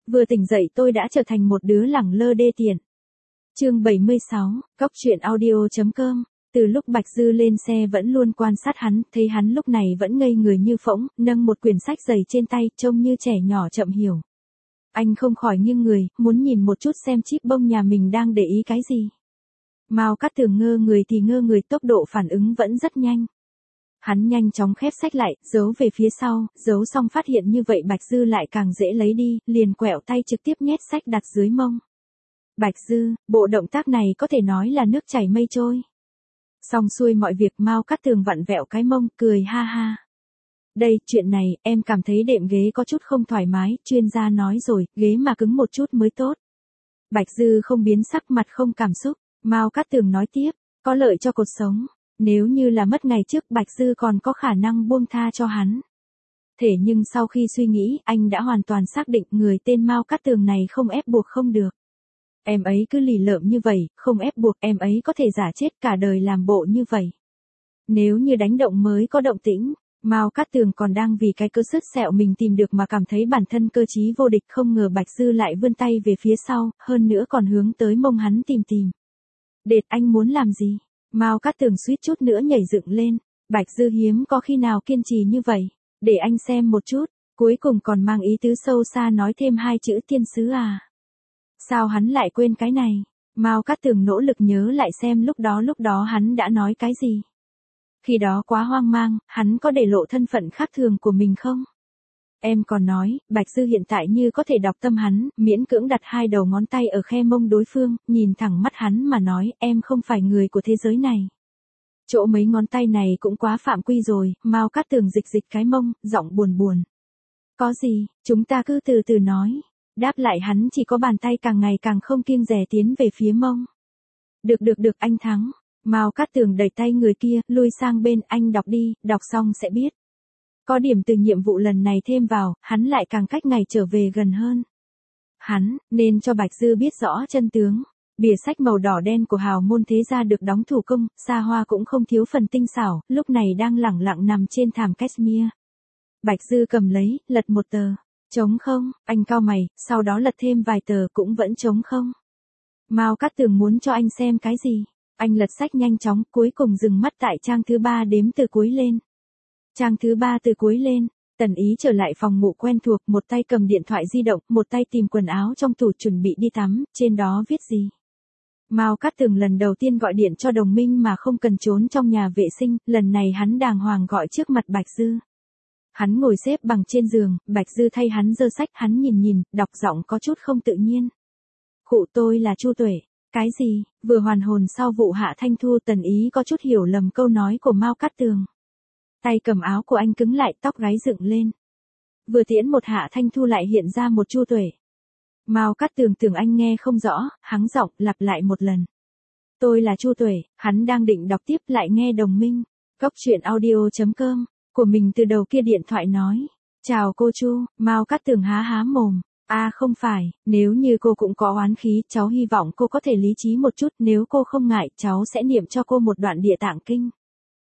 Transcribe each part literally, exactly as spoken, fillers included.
Vừa tỉnh dậy tôi đã trở thành một đứa lẳng lơ đê tiện. Chương bảy mươi sáu, Cóc truyện audio.com. Từ lúc Bạch Dư lên xe vẫn luôn quan sát hắn, thấy hắn lúc này vẫn ngây người như phỗng, nâng một quyển sách dày trên tay, trông như trẻ nhỏ chậm hiểu. Anh không khỏi nghiêng người, muốn nhìn một chút xem chip bông nhà mình đang để ý cái gì. Mao Cát Tường ngơ người thì ngơ người, tốc độ phản ứng vẫn rất nhanh. Hắn nhanh chóng khép sách lại, giấu về phía sau, giấu xong phát hiện như vậy Bạch Dư lại càng dễ lấy đi, liền quẹo tay trực tiếp nhét sách đặt dưới mông. Bạch Dư, bộ động tác này có thể nói là nước chảy mây trôi. Xong xuôi mọi việc, Mao Cát Tường vặn vẹo cái mông, cười ha ha. Đây, chuyện này, em cảm thấy đệm ghế có chút không thoải mái, chuyên gia nói rồi, ghế mà cứng một chút mới tốt. Bạch Dư không biến sắc, mặt không cảm xúc. Mao Cát Tường nói tiếp, có lợi cho cột sống. Nếu như là mất ngày trước, Bạch Dư còn có khả năng buông tha cho hắn. Thế nhưng sau khi suy nghĩ, anh đã hoàn toàn xác định người tên Mao Cát Tường này không ép buộc không được. Em ấy cứ lì lợm như vậy, không ép buộc, em ấy có thể giả chết cả đời làm bộ như vậy. Nếu như đánh động mới có động tĩnh, Mao Cát Tường còn đang vì cái cơ sứt sẹo mình tìm được mà cảm thấy bản thân cơ trí vô địch, không ngờ Bạch Dư lại vươn tay về phía sau, hơn nữa còn hướng tới mông hắn tìm tìm. Đệt, anh muốn làm gì? Mao Cát Tường suýt chút nữa nhảy dựng lên. Bạch Dư hiếm có khi nào kiên trì như vậy. Để anh xem một chút. Cuối cùng còn mang ý tứ sâu xa nói thêm hai chữ thiên sứ à. Sao hắn lại quên cái này? Mao Cát Tường nỗ lực nhớ lại xem lúc đó lúc đó hắn đã nói cái gì. Khi đó quá hoang mang, hắn có để lộ thân phận khác thường của mình không? Em còn nói, Bạch Dư hiện tại như có thể đọc tâm hắn, miễn cưỡng đặt hai đầu ngón tay ở khe mông đối phương, nhìn thẳng mắt hắn mà nói, em không phải người của thế giới này. Chỗ mấy ngón tay này cũng quá phạm quy rồi, Mao Cát Tường dịch dịch cái mông, giọng buồn buồn. Có gì, chúng ta cứ từ từ nói. Đáp lại hắn chỉ có bàn tay càng ngày càng không kiêng dè tiến về phía mông. Được được được, anh thắng. Mao Cát Tường đẩy tay người kia, lui sang bên, anh đọc đi, đọc xong sẽ biết. Có điểm từ nhiệm vụ lần này thêm vào, hắn lại càng cách ngày trở về gần hơn. Hắn, nên cho Bạch Dư biết rõ chân tướng. Bìa sách màu đỏ đen của hào môn thế gia được đóng thủ công, xa hoa cũng không thiếu phần tinh xảo, lúc này đang lẳng lặng nằm trên thảm cashmere. Bạch Dư cầm lấy, lật một tờ. Trống không, anh cau mày, sau đó lật thêm vài tờ cũng vẫn trống không. Mao Cát Tường muốn cho anh xem cái gì? Anh lật sách nhanh chóng, cuối cùng dừng mắt tại trang thứ ba đếm từ cuối lên. Trang thứ ba từ cuối lên, Tần Ý trở lại phòng ngủ quen thuộc, một tay cầm điện thoại di động, một tay tìm quần áo trong tủ chuẩn bị đi tắm, trên đó viết gì? Mao Cát Tường lần đầu tiên gọi điện cho đồng minh mà không cần trốn trong nhà vệ sinh, lần này hắn đàng hoàng gọi trước mặt Bạch Dư. Hắn ngồi xếp bằng trên giường, Bạch Dư thay hắn giơ sách, hắn nhìn nhìn, đọc giọng có chút không tự nhiên. Khụ, tôi là Chu Tuệ. Cái gì? Vừa hoàn hồn sau vụ Hạ Thanh Thu, Tần Ý có chút hiểu lầm câu nói của Mao Cát Tường. Tay cầm áo của anh cứng lại, tóc gáy dựng lên. Vừa tiễn một Hạ Thanh Thu lại hiện ra một Chu Tuệ. Mao Cát Tường tưởng anh nghe không rõ, hắng giọng lặp lại một lần. Tôi là Chu Tuệ. Hắn đang định đọc tiếp lại nghe đồng minh. Cóc truyện audio.com của mình từ đầu kia điện thoại nói. Chào cô Chu. Mao Cát Tường há há mồm. À không phải, nếu như cô cũng có oán khí, cháu hy vọng cô có thể lý trí một chút, nếu cô không ngại, cháu sẽ niệm cho cô một đoạn Địa Tạng Kinh.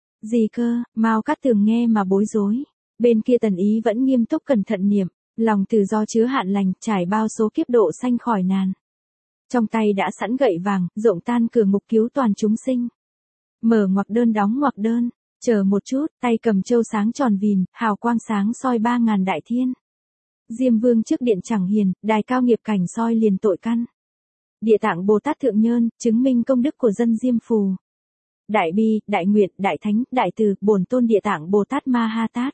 Gì cơ? Mao Cát Tường nghe mà bối rối. Bên kia Tần Ý vẫn nghiêm túc cẩn thận niệm, lòng tự do chứa hạn lành, trải bao số kiếp độ sanh khỏi nàn. Trong tay đã sẵn gậy vàng, rộng tan cửa ngục cứu toàn chúng sinh. Mở ngoặc đơn đóng ngoặc đơn, chờ một chút, tay cầm châu sáng tròn vìn, hào quang sáng soi ba ngàn đại thiên. Diêm Vương trước điện chẳng hiền, đài cao nghiệp cảnh soi liền tội căn. Địa Tạng Bồ Tát Thượng Nhơn, chứng minh công đức của dân Diêm Phù. Đại bi, đại nguyện, đại thánh, đại từ, bổn tôn Địa Tạng Bồ Tát Ma Ha Tát.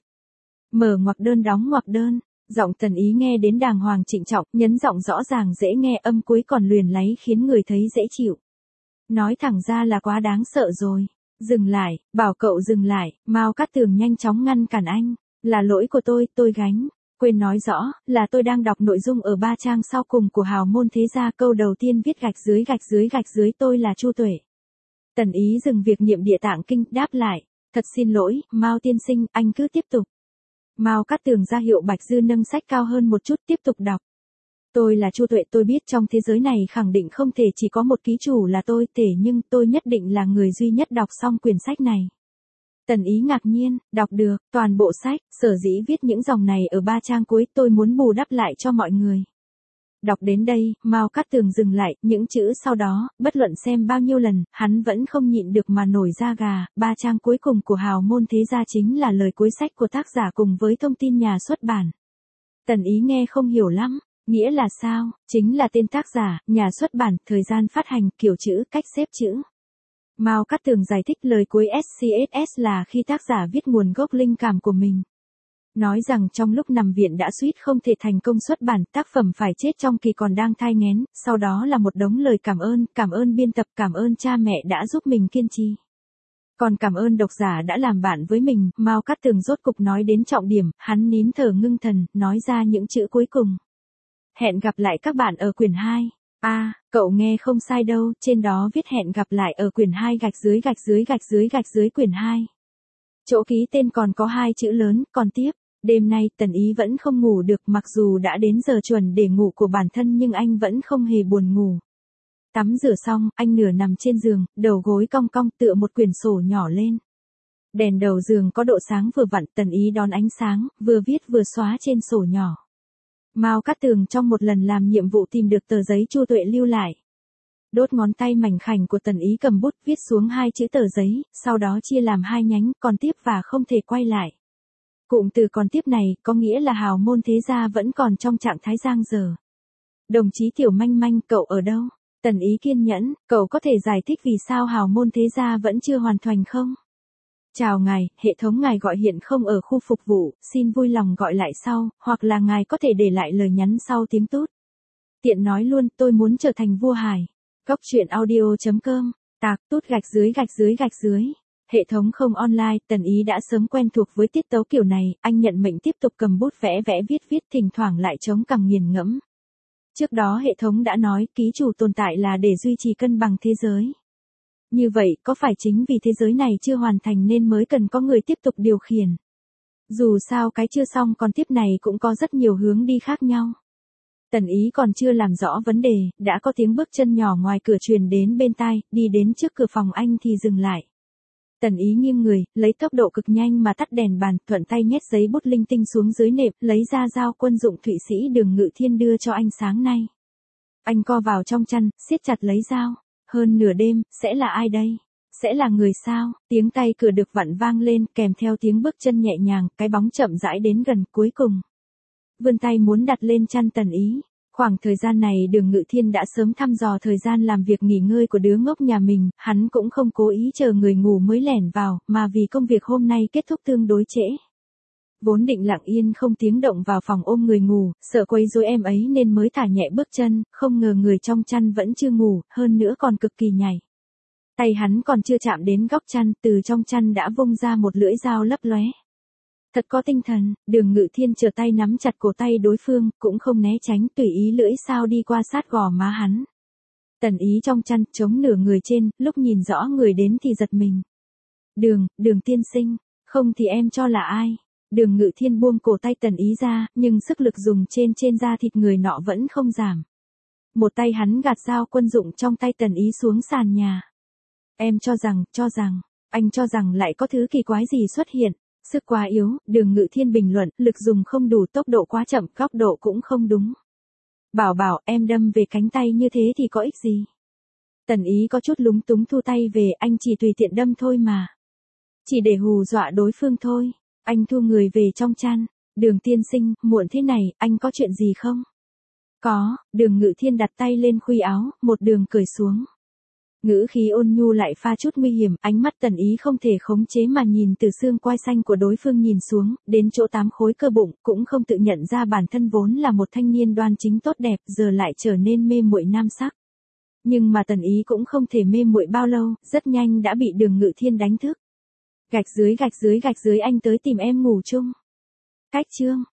Mở ngoặc đơn đóng ngoặc đơn, giọng Tần Ý nghe đến đàng hoàng trịnh trọng, nhấn giọng rõ ràng dễ nghe, âm cuối còn luyền láy khiến người thấy dễ chịu. Nói thẳng ra là quá đáng sợ rồi. Dừng lại, bảo cậu dừng lại, Mao Cát Tường nhanh chóng ngăn cản anh. Là lỗi của tôi, tôi gánh. Quên nói rõ, là tôi đang đọc nội dung ở ba trang sau cùng của hào môn thế gia, câu đầu tiên viết gạch dưới gạch dưới gạch dưới tôi là Chu Tuệ. Tần Ý dừng việc niệm Địa Tạng Kinh, đáp lại, thật xin lỗi, Mao tiên sinh, anh cứ tiếp tục. Mao Cát Tường ra hiệu Bạch Dư nâng sách cao hơn một chút, tiếp tục đọc. Tôi là Chu Tuệ, tôi biết trong thế giới này khẳng định không thể chỉ có một ký chủ là tôi, thể nhưng tôi nhất định là người duy nhất đọc xong quyển sách này. Tần Ý ngạc nhiên, đọc được, toàn bộ sách, sở dĩ viết những dòng này ở ba trang cuối, tôi muốn bù đắp lại cho mọi người. Đọc đến đây, Mao Cát Tường dừng lại, những chữ sau đó, bất luận xem bao nhiêu lần, hắn vẫn không nhịn được mà nổi da gà. Ba trang cuối cùng của Hào Môn Thế Gia chính là lời cuối sách của tác giả cùng với thông tin nhà xuất bản. Tần Ý nghe không hiểu lắm, nghĩa là sao? Chính là tên tác giả, nhà xuất bản, thời gian phát hành, kiểu chữ, cách xếp chữ. Mao Cát Tường giải thích lời cuối ét xê ét ét là khi tác giả viết nguồn gốc linh cảm của mình. Nói rằng trong lúc nằm viện đã suýt không thể thành công xuất bản, tác phẩm phải chết trong kỳ còn đang thai nghén, sau đó là một đống lời cảm ơn, cảm ơn biên tập, cảm ơn cha mẹ đã giúp mình kiên trì. Còn cảm ơn độc giả đã làm bạn với mình. Mao Cát Tường rốt cục nói đến trọng điểm, hắn nín thở ngưng thần, nói ra những chữ cuối cùng. Hẹn gặp lại các bạn ở quyển hai. A, à, cậu nghe không sai đâu, trên đó viết hẹn gặp lại ở quyển hai gạch dưới gạch dưới gạch dưới gạch dưới quyển hai. Chỗ ký tên còn có hai chữ lớn, còn tiếp. Đêm nay, Tần Ý vẫn không ngủ được, mặc dù đã đến giờ chuẩn để ngủ của bản thân nhưng anh vẫn không hề buồn ngủ. Tắm rửa xong, anh nửa nằm trên giường, đầu gối cong cong tựa một quyển sổ nhỏ lên. Đèn đầu giường có độ sáng vừa vặn, Tần Ý đón ánh sáng, vừa viết vừa xóa trên sổ nhỏ. Mao Cát Tường trong một lần làm nhiệm vụ tìm được tờ giấy Chu Tuệ lưu lại. Đốt ngón tay mảnh khảnh của Tần Ý cầm bút viết xuống hai chữ tờ giấy, sau đó chia làm hai nhánh, còn tiếp và không thể quay lại. Cụm từ còn tiếp này, có nghĩa là Hào Môn Thế Gia vẫn còn trong trạng thái giang dở. Đồng chí Tiểu Manh Manh, cậu ở đâu? Tần Ý kiên nhẫn, cậu có thể giải thích vì sao Hào Môn Thế Gia vẫn chưa hoàn thành không? Chào ngài, hệ thống ngài gọi hiện không ở khu phục vụ, xin vui lòng gọi lại sau, hoặc là ngài có thể để lại lời nhắn sau tiếng tút. Tiện nói luôn, tôi muốn trở thành vua hài. Góc truyện audio chấm com, tạc tút gạch dưới gạch dưới gạch dưới. Hệ thống không online, Tần Ý đã sớm quen thuộc với tiết tấu kiểu này, anh nhận mệnh tiếp tục cầm bút vẽ vẽ viết viết, thỉnh thoảng lại chống cằm nghiền ngẫm. Trước đó hệ thống đã nói ký chủ tồn tại là để duy trì cân bằng thế giới. Như vậy, có phải chính vì thế giới này chưa hoàn thành nên mới cần có người tiếp tục điều khiển? Dù sao cái chưa xong còn tiếp này cũng có rất nhiều hướng đi khác nhau. Tần Ý còn chưa làm rõ vấn đề, đã có tiếng bước chân nhỏ ngoài cửa truyền đến bên tai, đi đến trước cửa phòng anh thì dừng lại. Tần Ý nghiêng người, lấy tốc độ cực nhanh mà tắt đèn bàn, thuận tay nhét giấy bút linh tinh xuống dưới nệm, lấy ra dao quân dụng Thụy Sĩ Đường Ngự Thiên đưa cho anh sáng nay. Anh co vào trong chăn, siết chặt lấy dao. Hơn nửa đêm, sẽ là ai đây? Sẽ là người sao? Tiếng tay cửa được vặn vang lên, kèm theo tiếng bước chân nhẹ nhàng, cái bóng chậm rãi đến gần, cuối cùng. Vươn tay muốn đặt lên chăn Tần Ý. Khoảng thời gian này Đường Ngự Thiên đã sớm thăm dò thời gian làm việc nghỉ ngơi của đứa ngốc nhà mình, hắn cũng không cố ý chờ người ngủ mới lẻn vào, mà vì công việc hôm nay kết thúc tương đối trễ. Vốn định lặng yên không tiếng động vào phòng ôm người ngủ, sợ quấy rối em ấy nên mới thả nhẹ bước chân, không ngờ người trong chăn vẫn chưa ngủ, hơn nữa còn cực kỳ nhảy. Tay hắn còn chưa chạm đến góc chăn, từ trong chăn đã vung ra một lưỡi dao lấp lóe. Thật có tinh thần, Đường Ngự Thiên trở tay nắm chặt cổ tay đối phương, cũng không né tránh, tùy ý lưỡi dao đi qua sát gò má hắn. Tần Ý trong chăn, chống nửa người trên, lúc nhìn rõ người đến thì giật mình. Đường, Đường tiên sinh, không thì em cho là ai? Đường Ngự Thiên buông cổ tay Tần Ý ra, nhưng sức lực dùng trên trên da thịt người nọ vẫn không giảm. Một tay hắn gạt dao quân dụng trong tay Tần Ý xuống sàn nhà. Em cho rằng, cho rằng, anh cho rằng lại có thứ kỳ quái gì xuất hiện. Sức quá yếu, Đường Ngự Thiên bình luận, lực dùng không đủ, tốc độ quá chậm, góc độ cũng không đúng. Bảo bảo, em đâm về cánh tay như thế thì có ích gì? Tần Ý có chút lúng túng thu tay về, anh chỉ tùy tiện đâm thôi mà. Chỉ để hù dọa đối phương thôi. Anh thu người về trong chăn. Đường tiên sinh, muộn thế này, anh có chuyện gì không? Có, Đường Ngự Thiên đặt tay lên khuy áo, một đường cởi xuống. Ngữ khí ôn nhu lại pha chút nguy hiểm, ánh mắt Tần Ý không thể khống chế mà nhìn từ xương quai xanh của đối phương nhìn xuống, đến chỗ tám khối cơ bụng, cũng không tự nhận ra bản thân vốn là một thanh niên đoan chính tốt đẹp, giờ lại trở nên mê muội nam sắc. Nhưng mà Tần Ý cũng không thể mê muội bao lâu, rất nhanh đã bị Đường Ngự Thiên đánh thức. Gạch dưới gạch dưới gạch dưới anh tới tìm em ngủ chung. Cách chương.